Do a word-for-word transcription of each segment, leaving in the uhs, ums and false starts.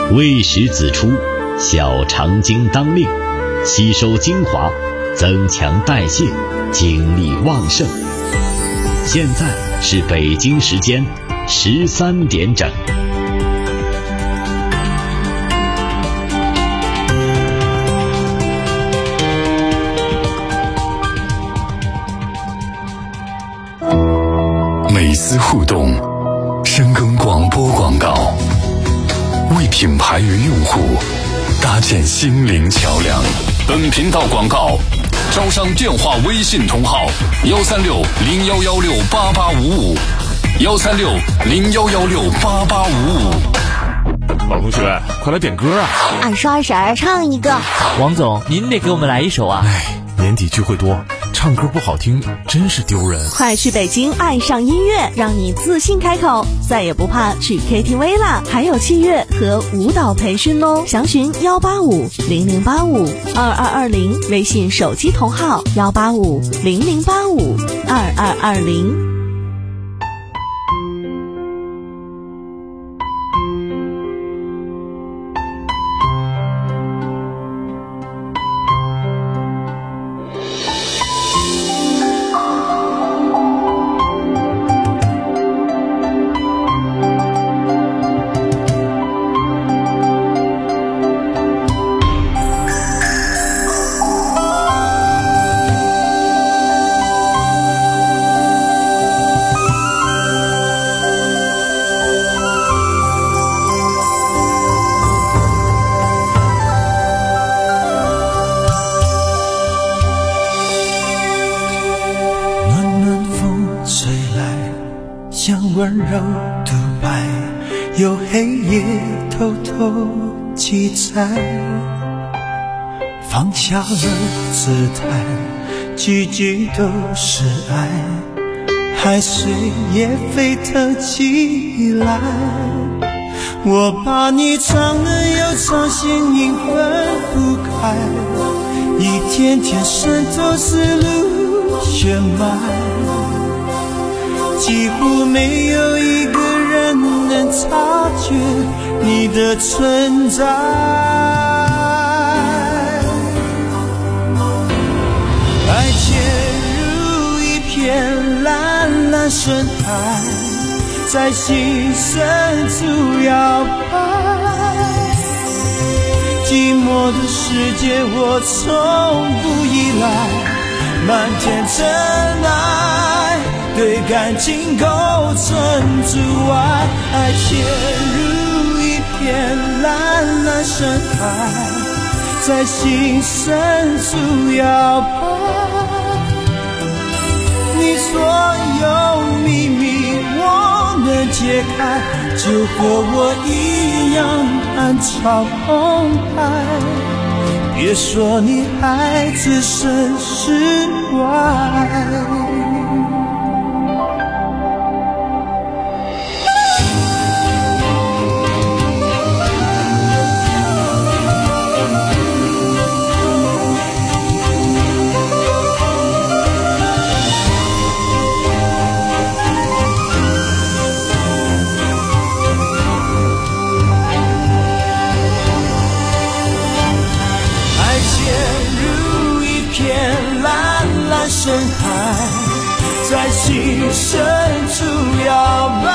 未时子出，小肠经当令，吸收精华，增强代谢，精力旺盛。现在是北京时间十三点整。 美思互动，深耕广播广告，为品牌与用户搭建心灵桥梁。本频道广告招商电话微信同号：幺三六零幺幺六八八五五，幺三六零幺幺六八八五五。 老同学，快来点歌啊！ 二十二婶唱一个。 王总，您得给我们来一首啊！ 哎，年底聚会多，唱歌不好听真是丢人。 快去北京爱上音乐，让你自信开口，再也不怕去 K T V 啦！还有器乐和舞蹈培训哦，详询幺八五零零八五二二二零，微信手机同号幺八五零零八五二二二零。 温柔独白，有黑夜偷偷记载，放下了姿态，句句都是爱，海水也沸腾起来。我把你唱了又唱，心影分不开，一天天渗透思路血脉，几乎没有一个人能察觉你的存在。爱潜入一片蓝蓝深海，在心深处摇摆，寂寞的世界我从不依赖，漫天尘埃对感情构成阻碍，爱潜入一片蓝蓝深海，在心深处摇摆，你所有秘密我能解开，就和我一样暗潮澎湃，别说你还置身事外。深海在心深处摇摆，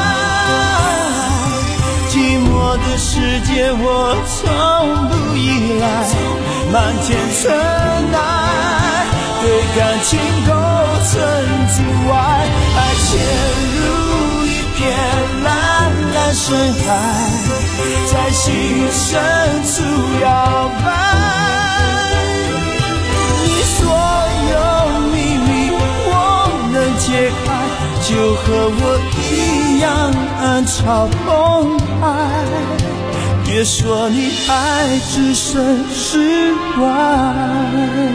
寂寞的世界我从不依赖，漫天尘埃对感情构成阻碍，爱潜入一片蓝蓝深海，在心深处摇摆，解开，就和我一样暗潮澎湃，别说你还置身事外。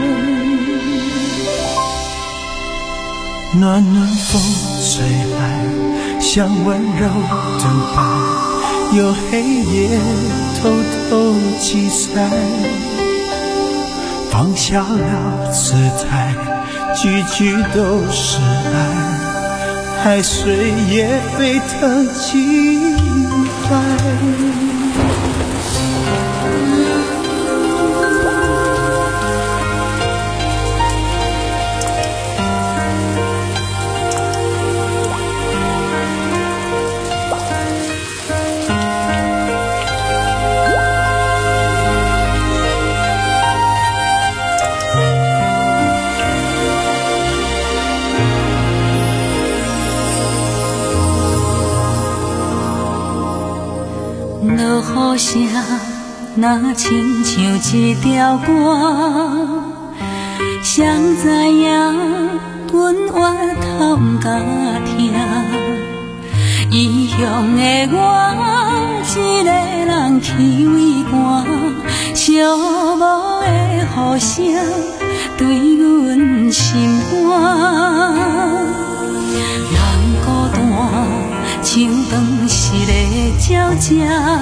暖暖风吹来，像温柔的白，有黑夜偷偷记载，放下了姿态，句句都是爱，海水也沸腾起来。 雨声若亲像一条歌，谁知影阮活透毋敢听，异乡的我一个人去为寒，寂寞的雨声对阮心寒。人孤单像长时的鸟只，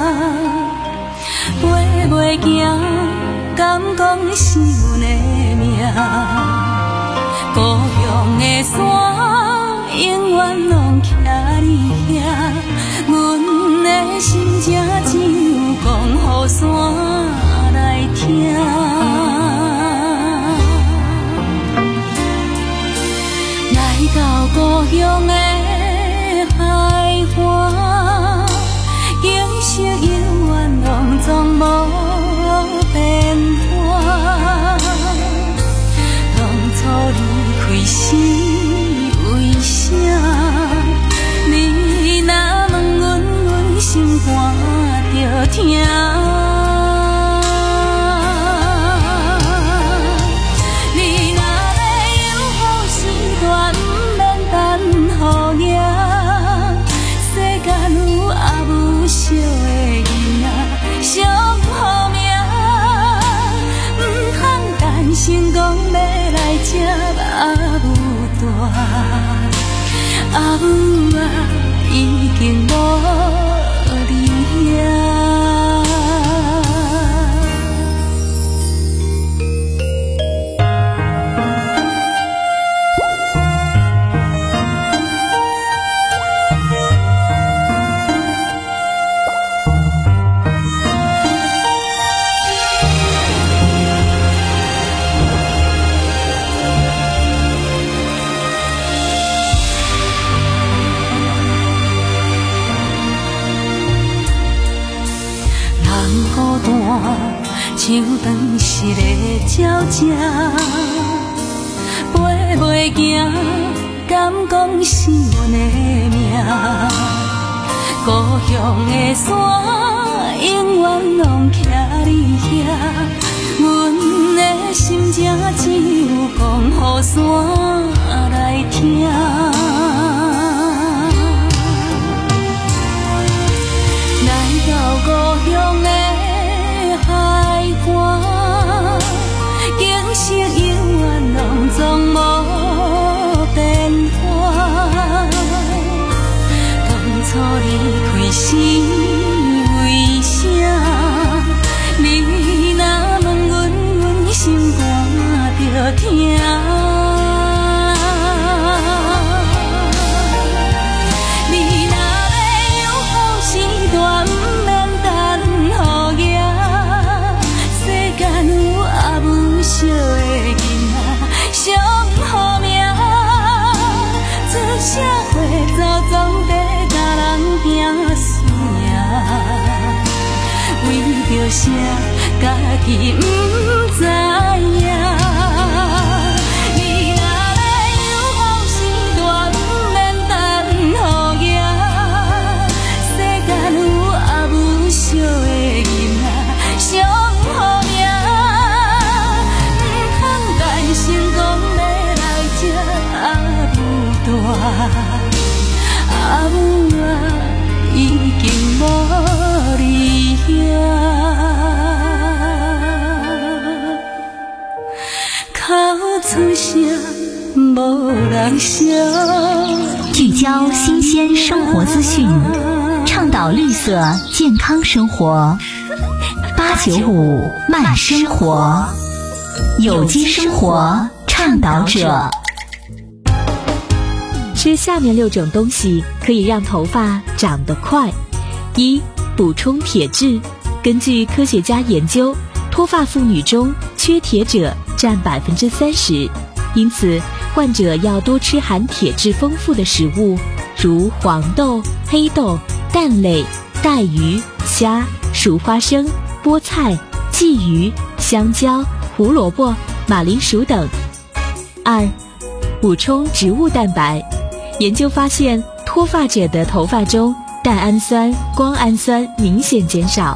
飞袂行，敢讲是阮的命。故乡的山永远拢徛你遐，阮的心情只有讲予山来听。来到故乡的海岸，景色永远拢总无变化。当初离开时为啥？你若问阮，阮心肝着疼。你若要有好时段，不免等雨夜。世间有也无惜的囡仔，上好命，唔通担心讲要来这阿母大，阿母啊已经无伫遐。像长时的鸟只，飞袂行，敢讲是阮的命。故乡的山永远拢徛你遐，阮的心情只有讲予山来听。来到故乡的海岸，景色永远拢总无变化。当初离开时为啥？你若问阮，阮心肝着疼。小的囡仔上好命，出社会早总得甲人拼输赢，为着啥家己不知影。你若要有好时段，不免等雨夜。世间有也无小的囡仔上好命。心讲要来这阿母大，阿母啊已经无伫遐，哭出声无人晓。 聚焦新鲜生活资讯，倡导绿色健康生活。八九五慢生活。有机生活倡导者。吃下面六种东西可以让头发长得快。一、补充铁质。根据科学家研究，脱发妇女中缺铁者占百分之三十，因此患者要多吃含铁质丰富的食物，如黄豆、黑豆、蛋类、带鱼、虾、熟花生、菠菜、鲫鱼、香蕉、胡萝卜、马铃薯等。二、补充植物蛋白。研究发现，脱发者的头发中蛋氨酸、胱氨酸明显减少，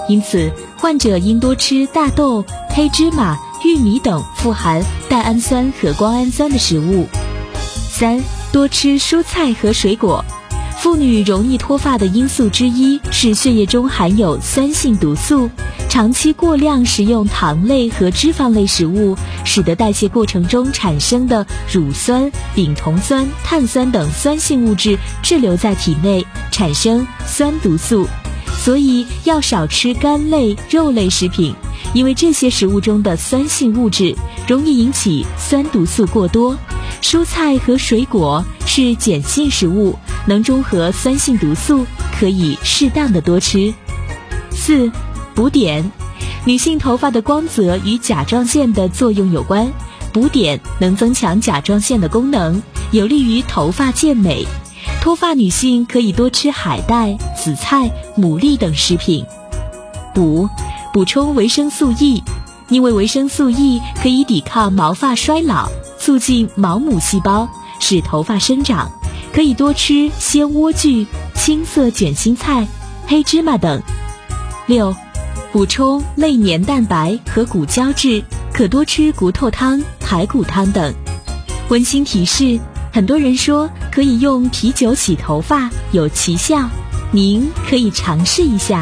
因此患者应多吃大豆、黑芝麻、玉米等富含蛋氨酸和胱氨酸的食物。三、多吃蔬菜和水果。妇女容易脱发的因素之一是血液中含有酸性毒素，长期过量食用糖类和脂肪类食物，使得代谢过程中产生的乳酸、丙酮酸、碳酸等酸性物质滞留在体内，产生酸毒素。所以要少吃肝类、肉类食品，因为这些食物中的酸性物质容易引起酸毒素过多。蔬菜和水果是碱性食物，能中和酸性毒素，可以适当的多吃。四、补碘。女性头发的光泽与甲状腺的作用有关，补碘能增强甲状腺的功能，有利于头发健美。脱发女性可以多吃海带、紫菜、牡蛎等食品。五、补充维生素 E。 因为维生素 E 可以抵抗毛发衰老，促进毛母细胞，使头发生长，可以多吃鲜莴苣、青色卷心菜、黑芝麻等。六、补充类黏蛋白和骨胶质，可多吃骨头汤、排骨汤等。温馨提示，很多人说可以用啤酒洗头发，有奇效，您可以尝试一下。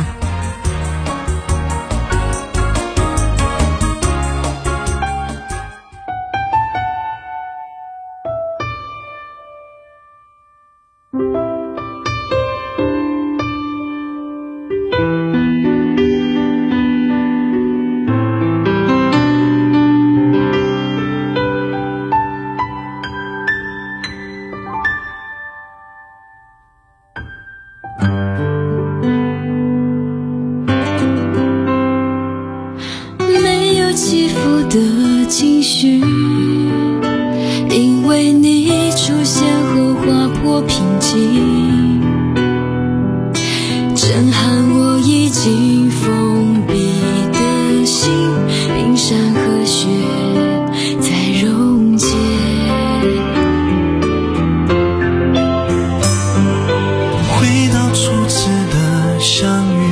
起伏的情绪，因为你出现后划破平静，震撼我已经封闭的心，冰山和雪在溶解。 回到初次的相遇，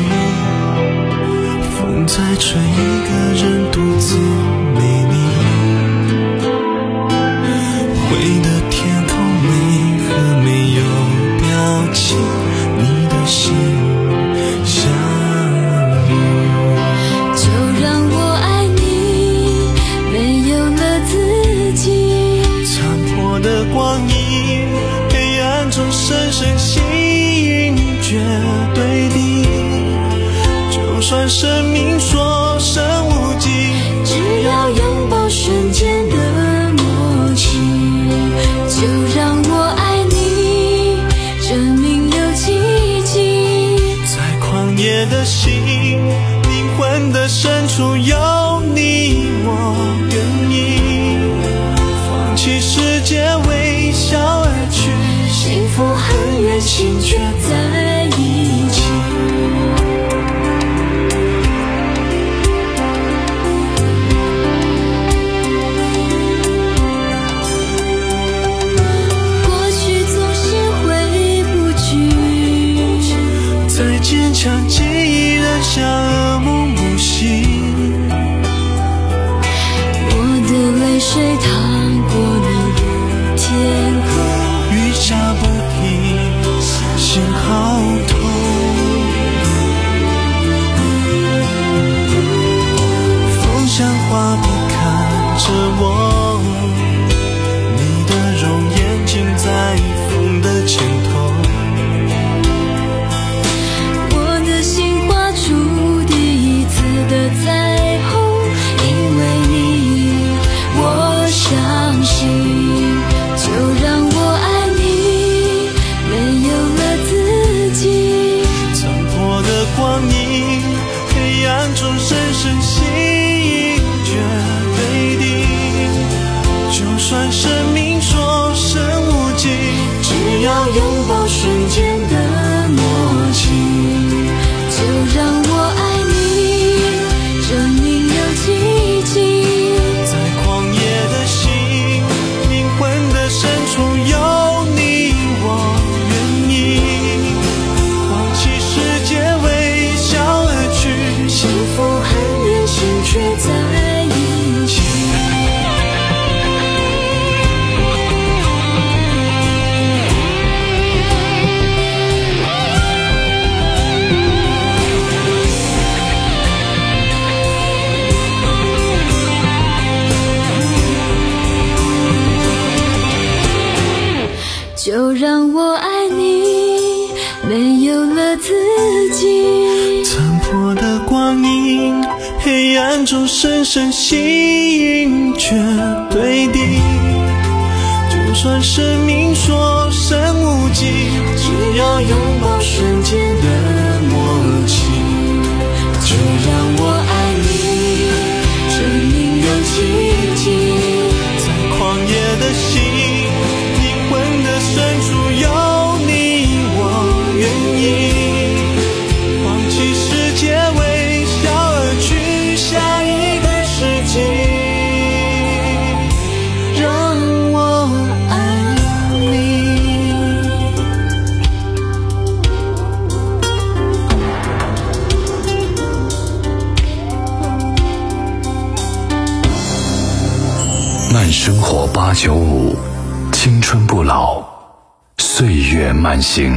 风在吹，一个人独自美丽。灰的天空为何没有表情？你的心相遇， 就让我爱你，没有了自己。 残破的光阴，黑暗中深深吸引，绝对的。就算生命所剩无几， 只要拥抱瞬间的默契，就让我爱你，证明有奇迹。 在旷野的心，灵魂的深处有你，我愿意放弃世界，微笑而去。 幸福很远，心却在一起。 坚强记忆仍像噩梦不醒， 我的泪水淌过你的天空， 雨下不停，心好痛。风像画笔看着我，你的容颜尽在风的前头。 的彩虹，因为你，我相信，就让我爱你，没有了自己。 残破的光阴，黑暗中深深吸引，绝对的。就算生命所剩无几， 只要拥抱瞬间的默契，就让我爱你，证明有奇迹。 在旷野的心，灵魂的深处有你，我愿意放弃世界，微笑而去。 黑暗中深深吸引却对敌，就算生命所剩无几，只要拥抱瞬间的默契，就让我爱你，证明有奇迹，在狂野的心灵魂的深处有你我愿意放弃世界，微笑而去下一个世纪，让我爱你。 慢生活八九五，青春不老，岁月慢行。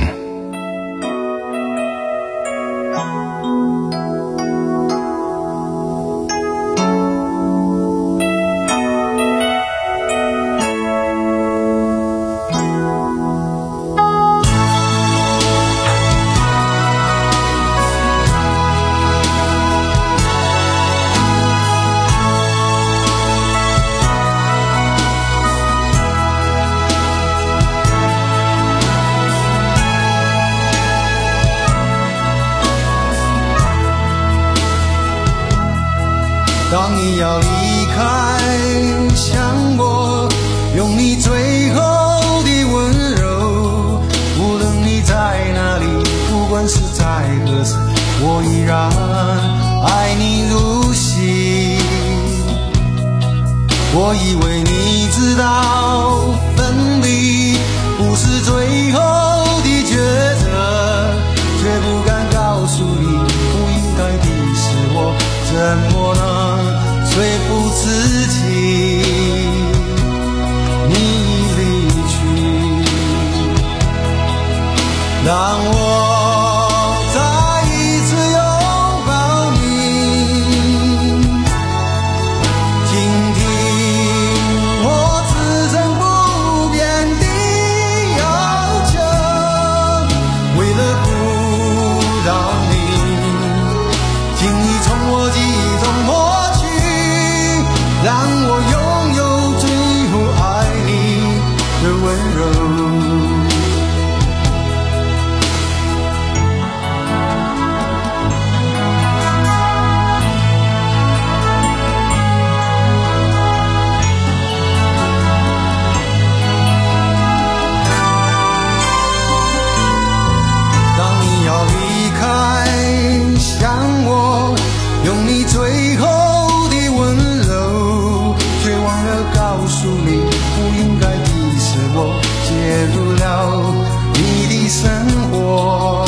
当你要离开，向我用你最后的温柔，无论你在哪里，不管是在何时，我依然爱你如昔。我以为你知道分离不是最后的抉择，却不敢告诉你不应该的是我，怎么能说服自己你离去，让我再一次拥抱你，倾听我此生不变的要求，为了不让你轻易从我记忆中抹去，让我拥有最后爱你的温柔。当你要离开，向我用你最后的温柔，却忘了告诉你不应该的是我介入了你的生活。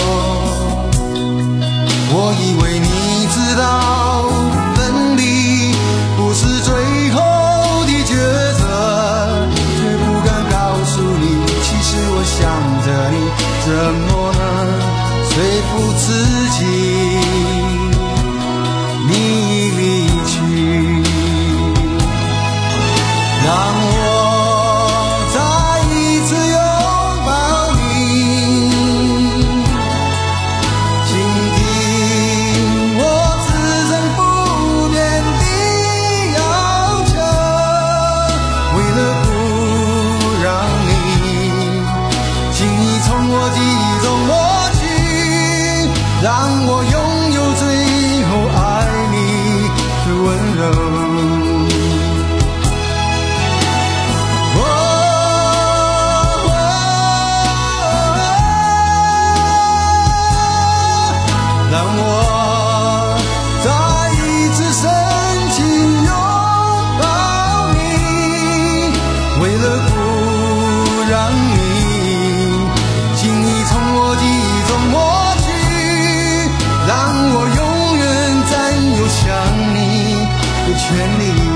我以为你知道分离不是最后的抉择，却不敢告诉你，其实我想着你，怎么能说服自己你离去，让我再一次拥抱你，倾听我此生不变的要求，为了不让你轻易从我记忆中抹去，让我拥有最后爱你的温柔。让我再一次深情拥抱你，为了不让你轻易从我记忆中抹去，让我永远占有想你的权利。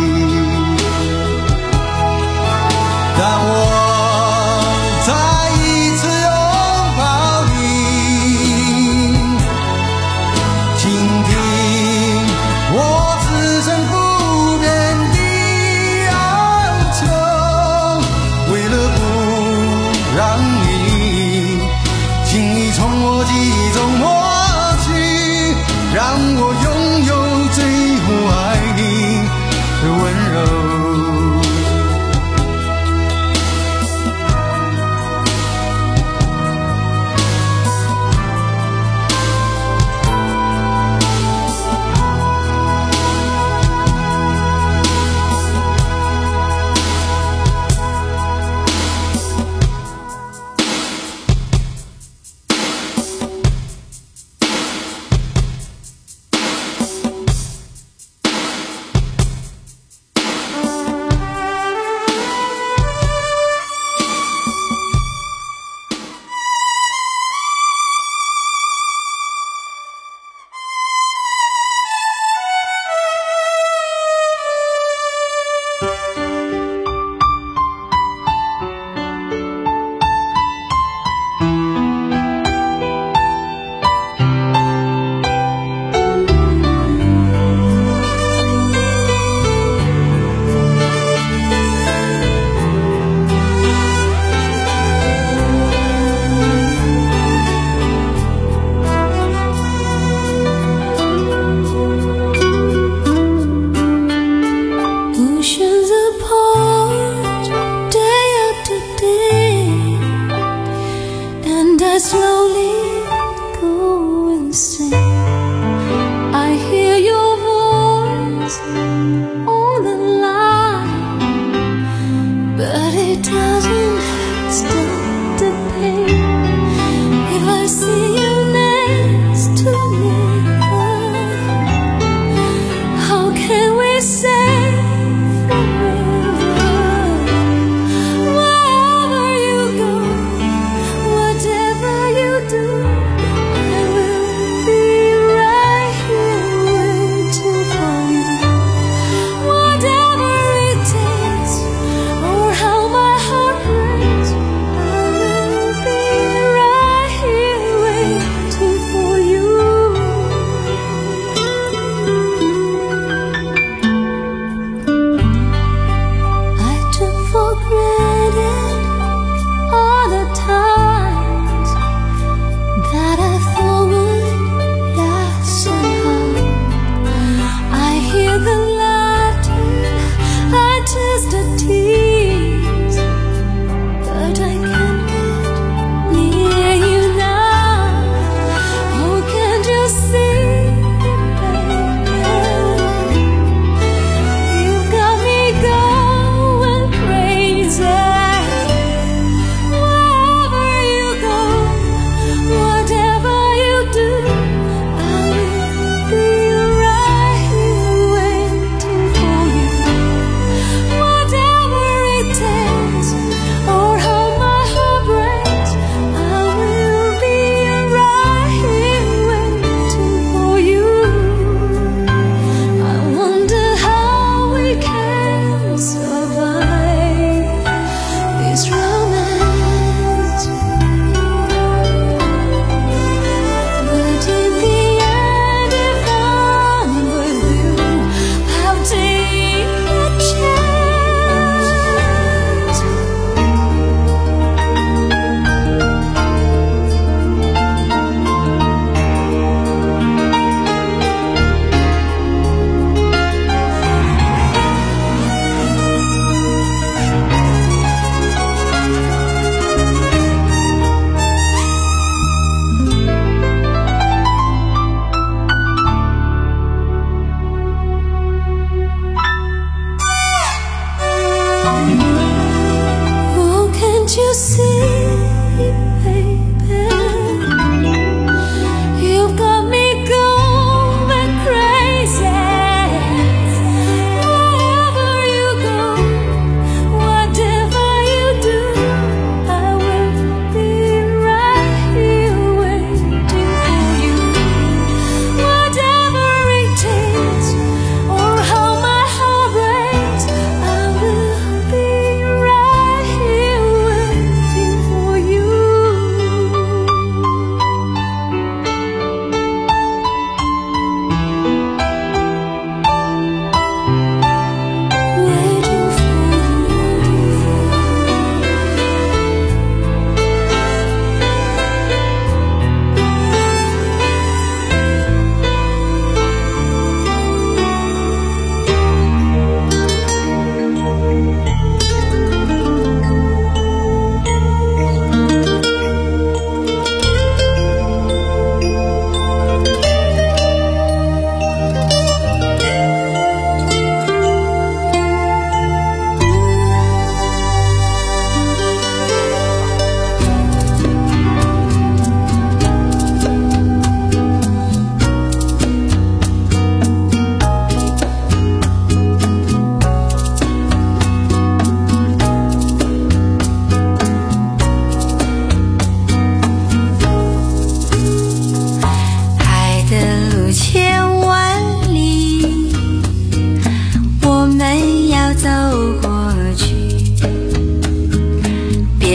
让我再一次拥抱你，倾听我此生不变的要求，为了不让你轻易从我记忆中抹去，让我拥有最后爱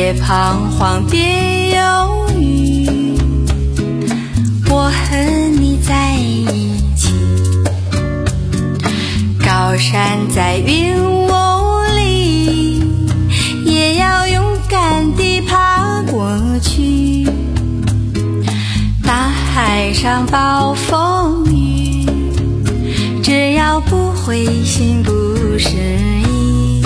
别彷徨，别犹豫，我和你在一起。高山在云雾里，也要勇敢地爬过去。大海上暴风雨，只要不灰心不失意。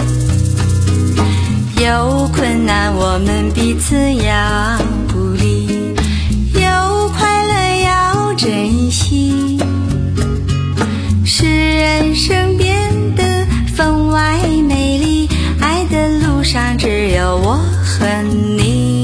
有困难我们彼此要鼓励，有快乐要珍惜，使人生变得分外美丽。爱的路上只有我和你。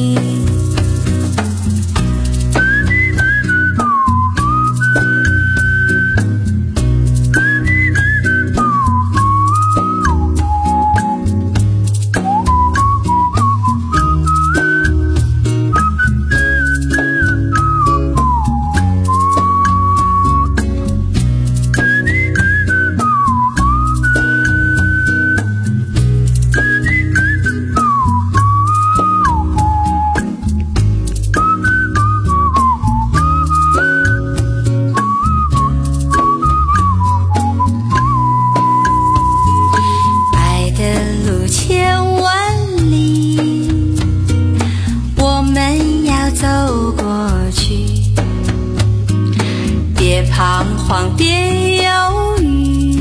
别彷徨，别犹豫，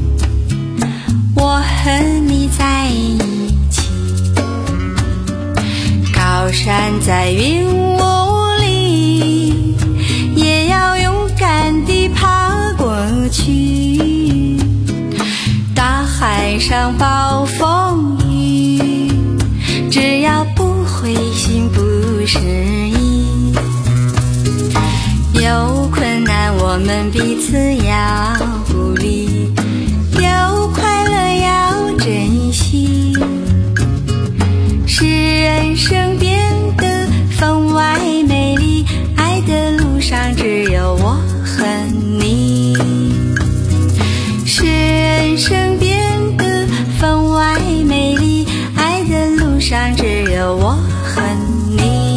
我和你在一起。高山在云雾里，也要勇敢地爬过去。大海上暴风雨，只要不灰心不失意。有困难我们彼此要鼓励，有快乐要珍惜，使人生变得分外美丽。爱的路上只有我和你，使人生变得分外美丽。爱的路上只有我和你。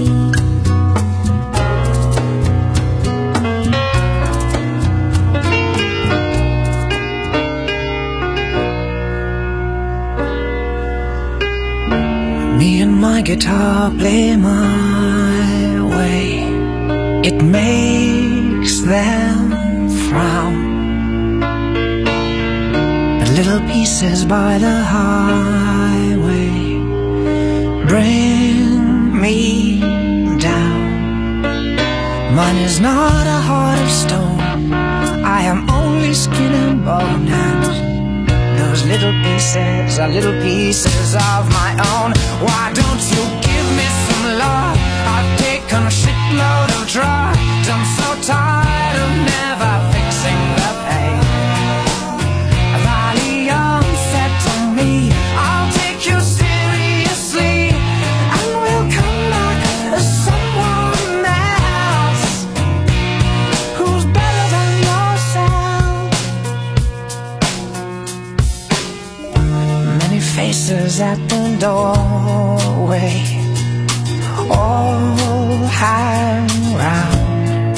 Me and my guitar play my way. It makes them frown. But little pieces by the highway bring me down. Mine is not a heart of stone, I am only skin and bone, and those little pieces are little pieces of my own. Why don't you give me some love? I've taken a shitload of drugs. I'm so tired of never fixing the pain. Valium said to me, I'll take you seriously, and we'll come back as someone else who's better than yourself. Many faces at the doorway, all hang round.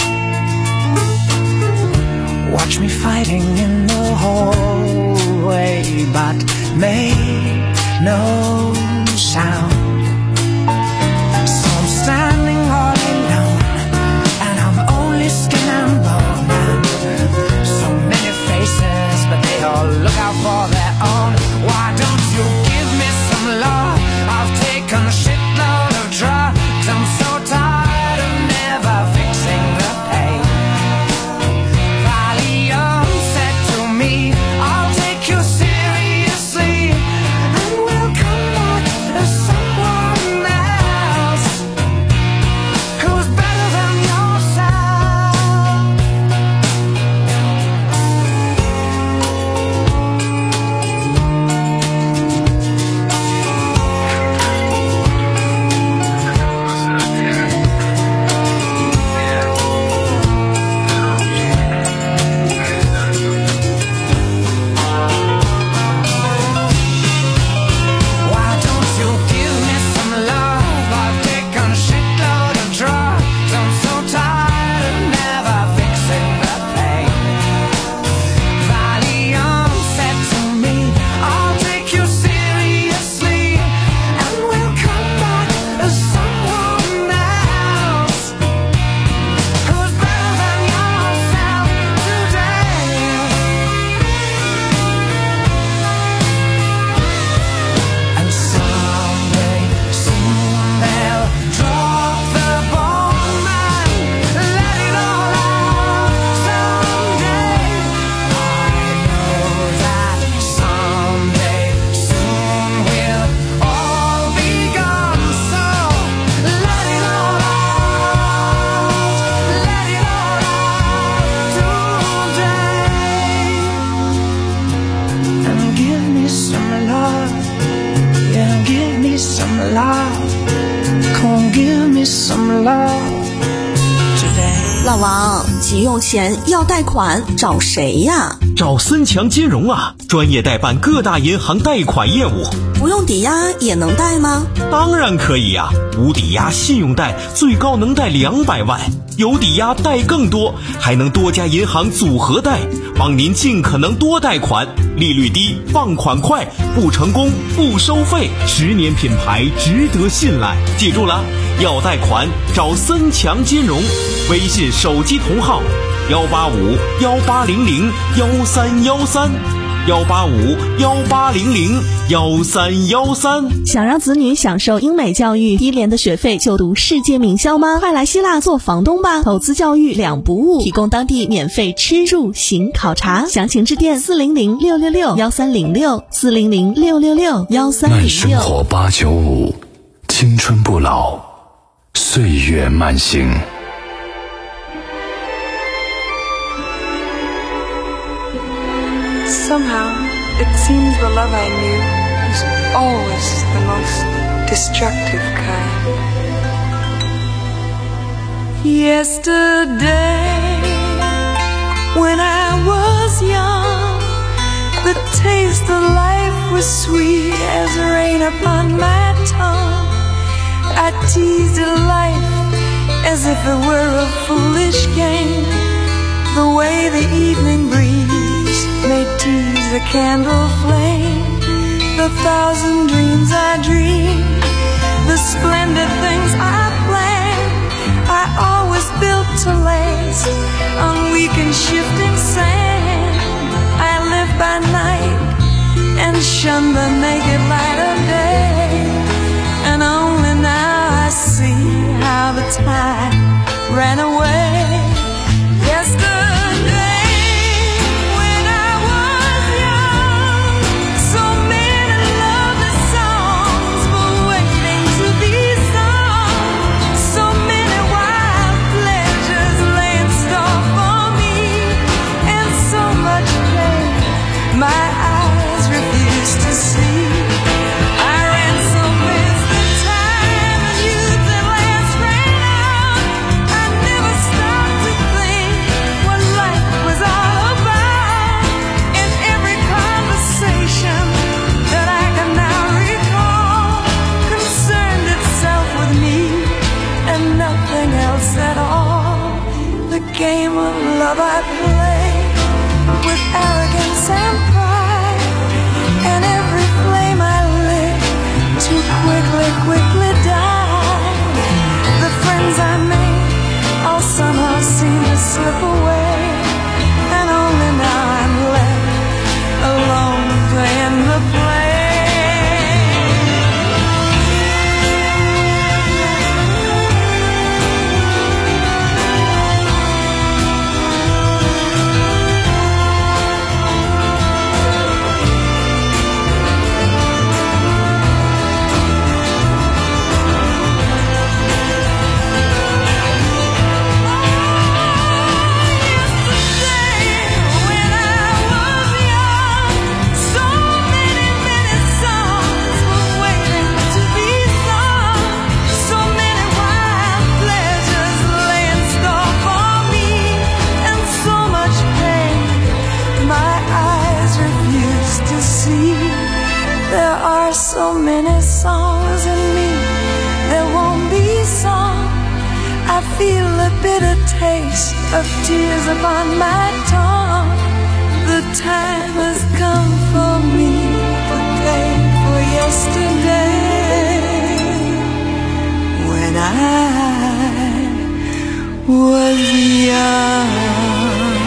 Watch me fighting in the hallway, but make no sound. So I'm standing all alone, and I'm only skin and bone. And so many faces, but they all look out for their own. Why don't you give me some love? I've taken a shitload of drugs. I'm so tired of never fixing the pain. Valium said to me, I'll take you seriously, and we'll come back as some 王，急用钱要贷款，找谁呀？ 找森强金融啊，专业代办各大银行贷款业务。 不用抵押也能贷吗？ 当然可以呀、啊，无抵押信用贷最高能贷两百万，有抵押贷更多，还能多家银行组合贷，帮您尽可能多贷款，利率低，放款快，不成功不收费，十年品牌，值得信赖。记住了，要贷款找森强金融，微信手机同号幺八五幺八零零幺三幺三。幺八五幺八零零幺三幺三。 想让子女享受英美教育，低廉的学费就读世界名校吗？快来希腊做房东吧！投资教育两不误，提供当地免费吃住行考察，详情致电四零零六六六幺三零六四零零六六六幺三零六。 慢生活八九五，青春不老，岁月慢行。 Somehow, it seems the love I knew was always the most destructive kind. Yesterday, when I was young, the taste of life was sweet as rain upon my tongue. I teased life as if it were a foolish game, the way the evening breeze may tease a candle flame, the thousand dreams I dreamed, the splendid things I planned, I always built to last on weak and shifting sand. I lived by night and shunned the naked light of day, and only now I see how the time ran away. Yesterday, game of love I play with arrogance and pride, and every flame I lit too quickly, quickly died. The friends I made all somehow seem to slip away, and only now I'm left alone playing the play. So many songs in me, there won't be song. I feel a bitter taste of tears upon my tongue. The time has come for me to pay for yesterday, when I was young.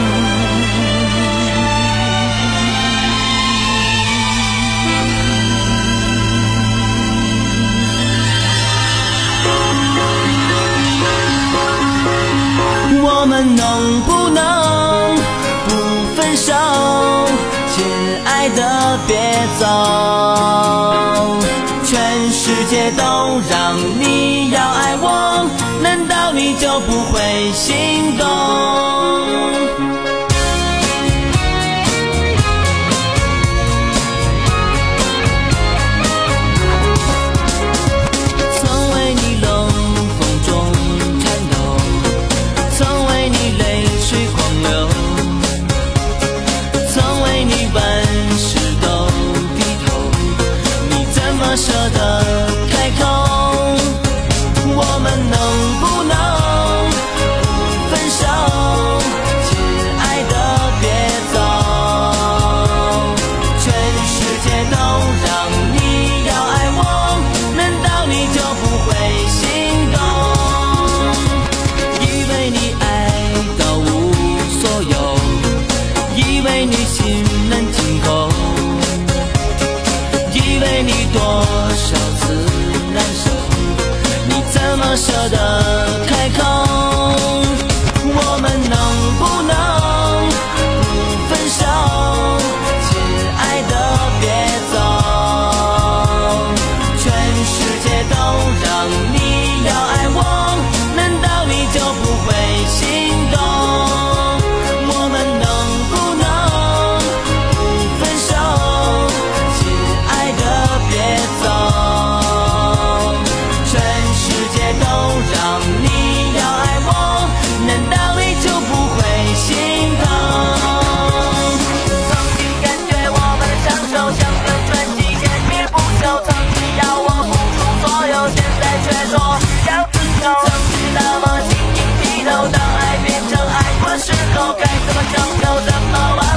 我们能不能不分手？亲爱的别走，全世界都让你要爱我，难道你就不会心动？曾为你冷风中颤抖，曾为你你心能静候，以为你多少次难受，你怎么舍得开口？我们能不能不分手？亲爱的别走，全世界都让你要爱我，难道你就不会心动？我们能不能不分手？亲爱的别走，全世界都让你要爱我，难道你就不会心疼？曾经感觉我们的相守像根传奇，坚决不朽。曾经要我付出所有，现在却说要自由。曾经那么轻易低头，当爱变成爱过时候，该怎么拯救，怎么挽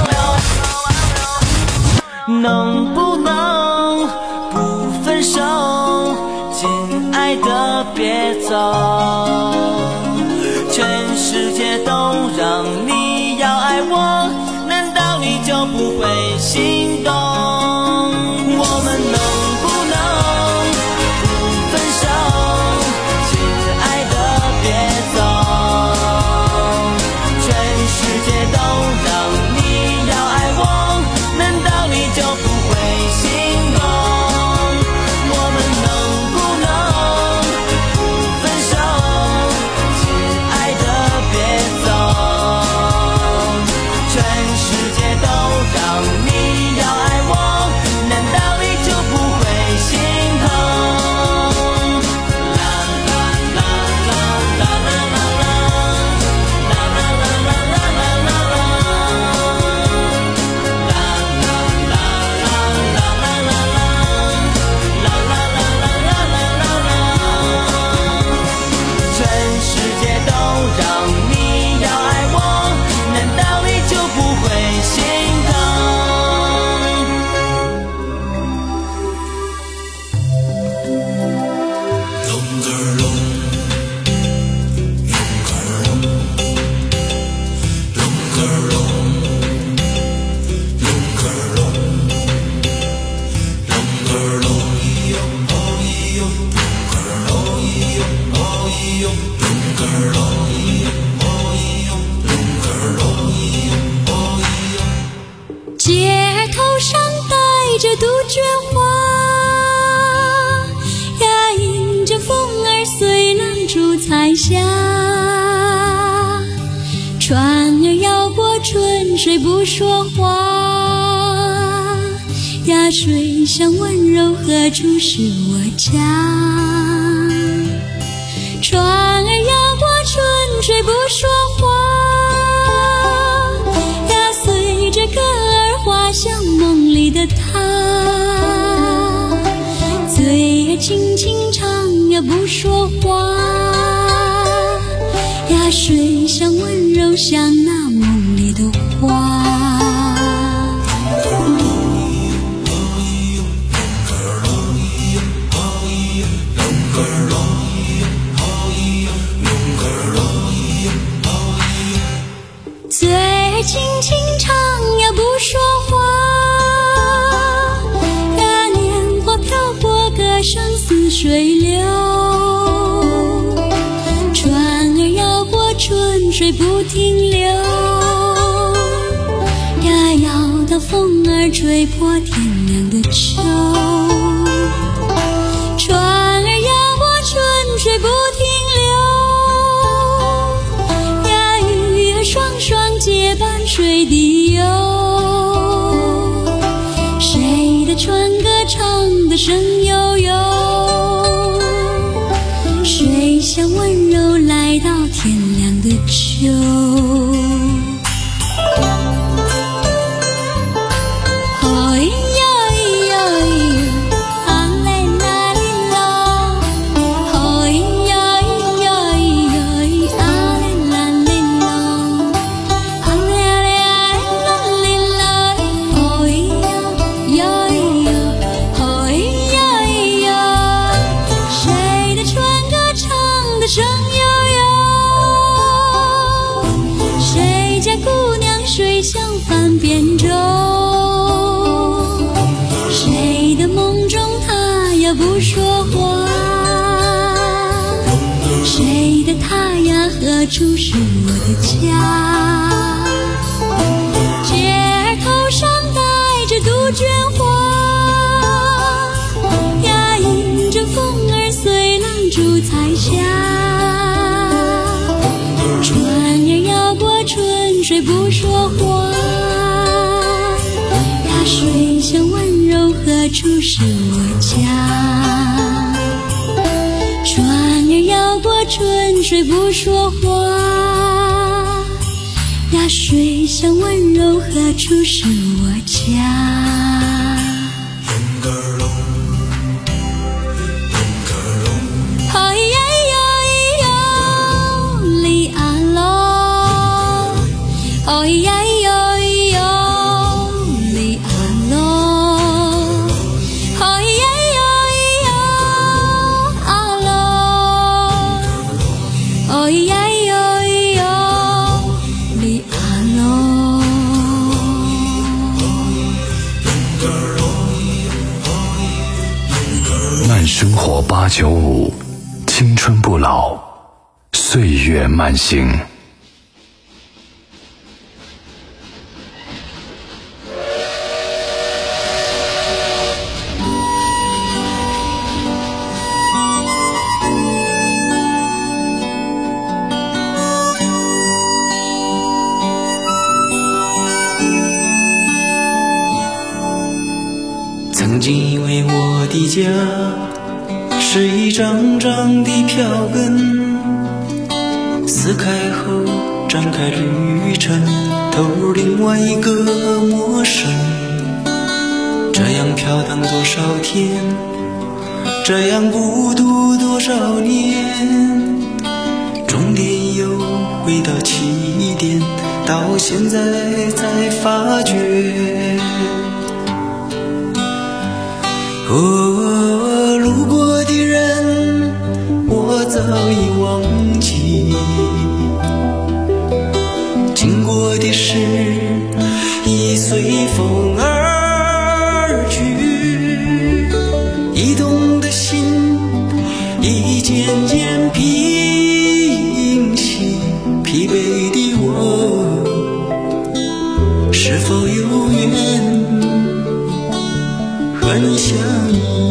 留？能不能不分手？亲爱的别走，全世界都让你要爱我，难道你就不会心动？我们能不能不分手？亲爱的别走，全世界都让你要爱我，难道你就不会心动？我们能不能不分手？亲爱的别走，全世界都让你要爱我，难道你就不会心疼？啦啦啦啦啦啦啦啦，啦啦啦啦啦啦啦啦，啦啦啦啦啦啦啦啦，啦啦啦啦啦啦啦，全世界都让你要爱我，难道你就不会心疼？ 街头上带着杜鹃花，呀，迎着风儿随浪逐彩霞。船儿摇过春水不说话，呀，水乡温柔何处是我家？船儿摇过春水不说话，呀，随着歌儿滑向梦里的他。嘴儿轻轻唱呀不说话，呀，水乡温柔像那梦里的花。嘴儿轻轻唱呀不说话，呀，年华飘过歌声似水流。船儿摇过春水不停留，呀，摇到风儿吹破天亮的秋。船儿摇过春水不停留，呀，鱼儿双双结伴水底游。谁的船歌唱得声悠悠，水乡温柔来到天亮的秋。声悠悠， 梦中，谁的梦中他呀不说话？谁的他呀何处是我的家？街儿头上戴着杜鹃花，呀迎着风儿随浪逐彩霞。船儿摇过春水不说话，呀水乡温柔何处是我家？船儿摇过春水不说话，呀水乡温柔何处是我家？ 生活八九五，青春不老，岁月慢行。 曾经以为我的家是一张张的票根，撕开后展开旅程，投入另外一个陌生。这样飘荡多少天，这样孤独多少年，终点又回到起点，到现在才发觉。哦，路过的人我早已忘记，经过的事已随风而去，移动的心已渐渐平息，疲惫的我是否有缘和你相依？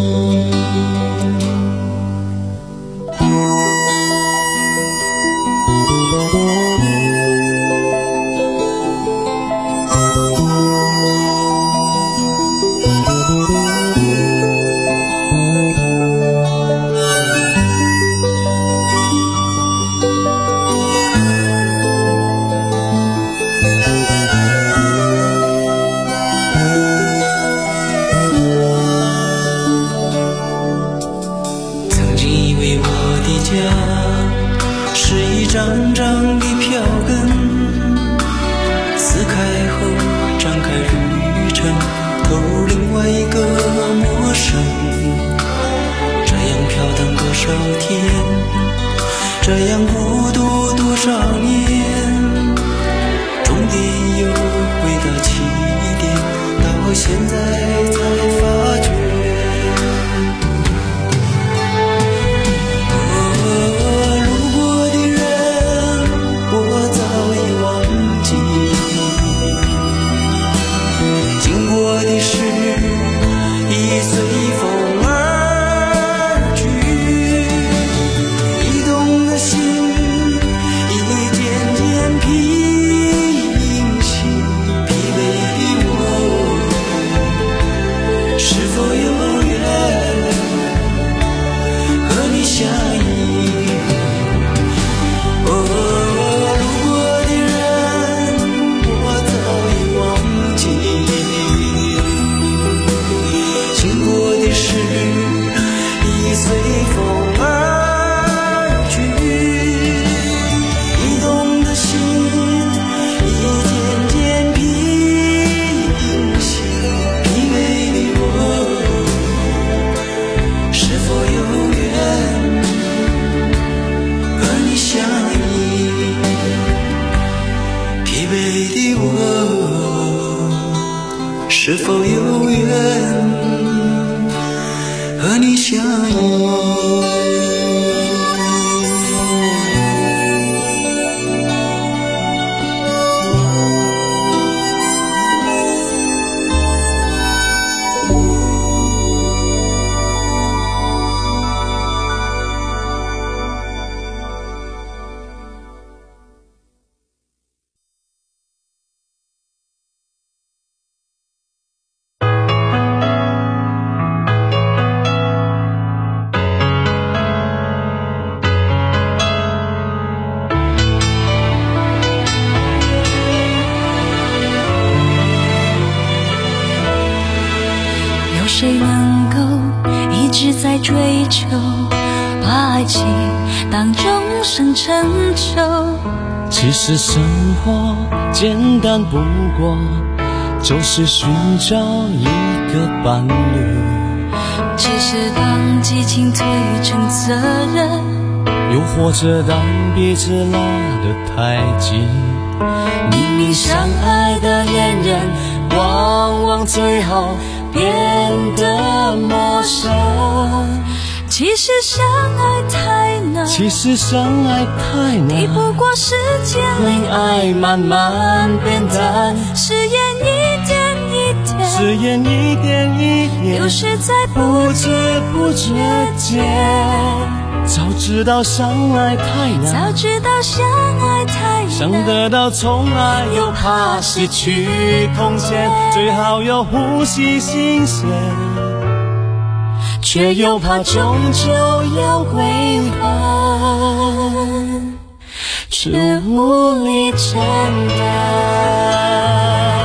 是一张张的票根，撕开后展开旅程，投入另外一个陌生。这样飘荡多少天，这样孤独多少年，终点又回到起点，到现在才发觉。 是否有缘和你相遇？ 谁能够一直在追求，把爱情当终生成就？ 其实生活简单不过，就是寻找一个伴侣。 其实当激情褪成责任， 又或者当彼此拉得太近， 明明相爱的恋人，往往最后变得陌生。其实相爱太难， 其实相爱太难， 抵不过时间令爱慢慢变淡， 誓言一点一点， 誓言一点一点， 流逝在不知不觉间。早知道相爱太难， 早知道相爱太难， 想得到宠爱又怕失去空间，最好有呼吸新鲜，却又怕终究要归还，却无力承担。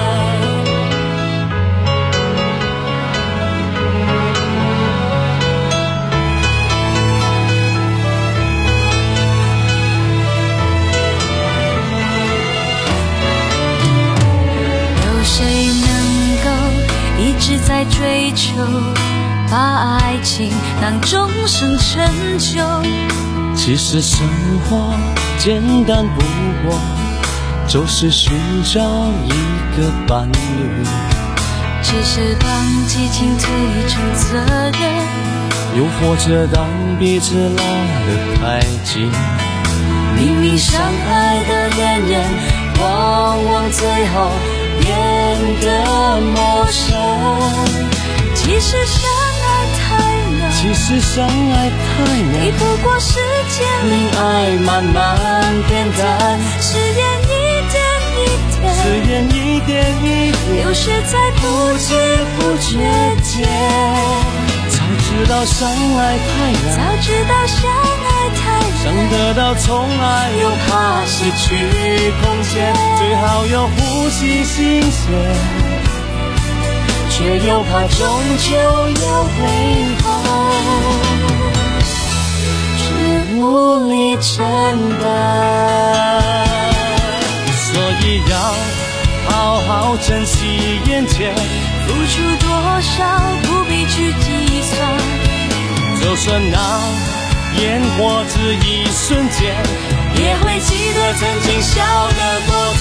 一直在追求，把爱情当终生成就。 其实生活简单不过，就是寻找一个伴侣。 其实当激情褪成责任， 又或者当彼此拉得太近， 明明相爱的恋人，往往最后变得陌生。其实相爱太难， 其实相爱太难， 抵不过时间令爱慢慢变淡， 誓言一点一点， 誓言一点一点， 流逝在不知不觉间。 早知道相爱太难， 早知道相爱太难， 想得到宠爱又怕失去空间，最好有呼吸新鲜，却又怕终究要归还，却无力承担。所以要好好珍惜眼前， 付出多少不必去计算， 就算那烟火只一瞬间， 也会记得曾经笑得多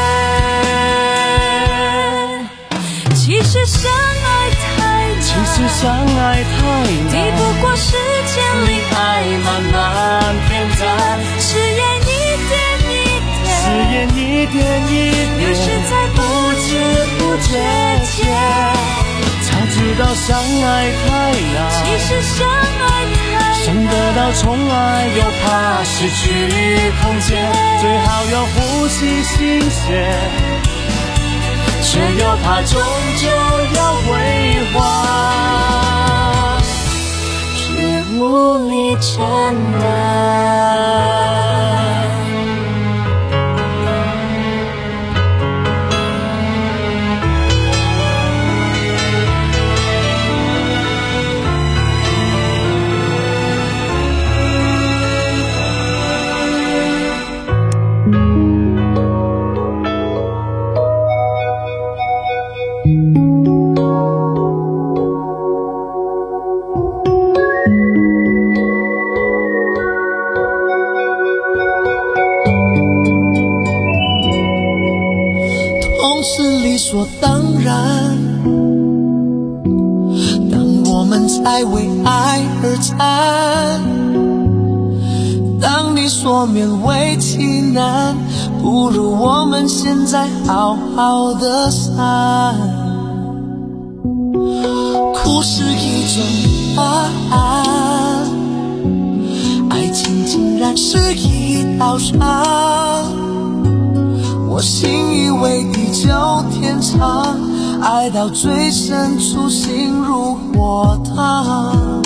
甜。其实相爱太难， 其实相爱太难， 抵不过时间令爱慢慢变淡，誓言一点一点， 誓言一点一点， 流逝在不知不觉间。 早知道相爱太难， 其实相爱太难， 想得到宠爱又怕失去空间，最好有呼吸新鲜，却又怕终究要归还，却无力承担。 理所当然， 来为爱而战。当你说勉为其难，不如我们现在好好的散。哭是一种答案，爱情竟然是一道伤。我信以为地久天长，爱到最深处心如火烫，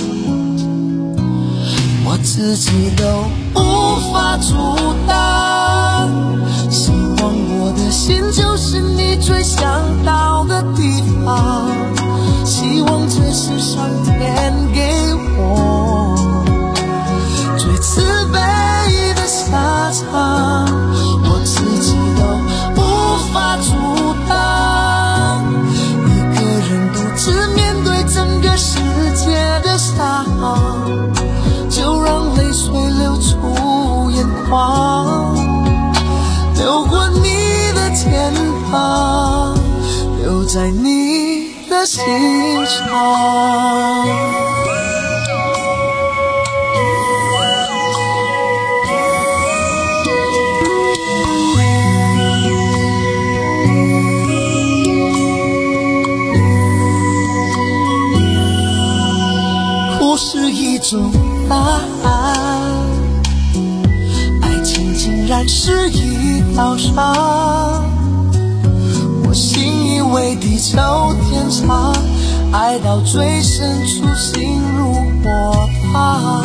我自己都无法阻挡。希望我的心就是你最想到的地方，希望这是上天给我最慈悲的下场，我自己都无法阻挡。一个人独自面对整个世界的伤，就让泪水流出眼眶，流过你的肩膀，留在你的心上。哭是一种答案，爱情竟然是一道伤。我信以为地久天长，爱到最深处心如火烫，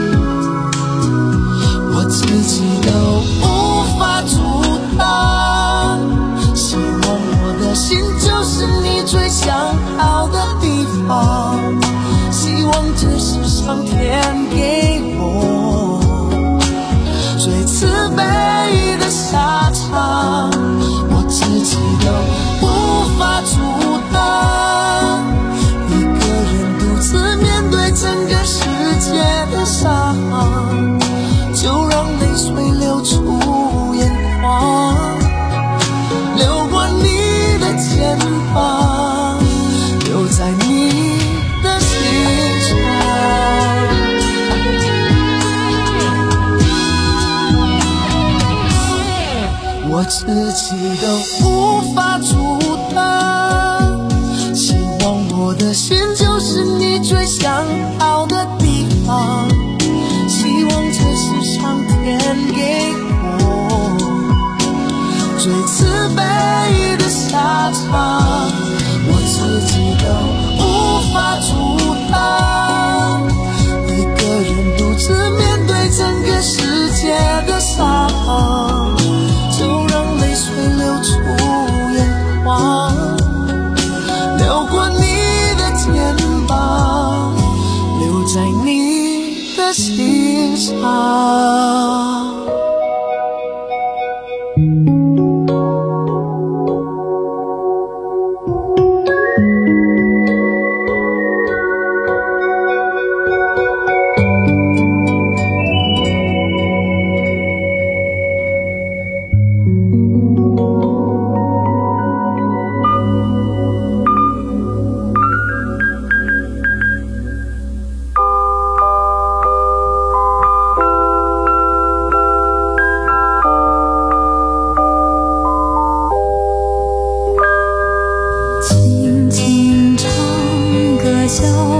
我自己都无法阻挡。希望我的心就是你最想要的地方，希望这是上天给我最慈悲的下场，我自己都无法阻挡。一个人独自面对整个世界的伤，就让泪水流出眼眶，流过你的肩膀，留在你的心上。我自己都无法阻挡，希望我的心就是你最想要的地方，希望这是上天给我最慈悲的下场，我自己都无法阻挡。一个人独自面对整个世界的伤，就让泪水流出眼眶，流过你的肩膀，留在你的心上。 轻轻唱个小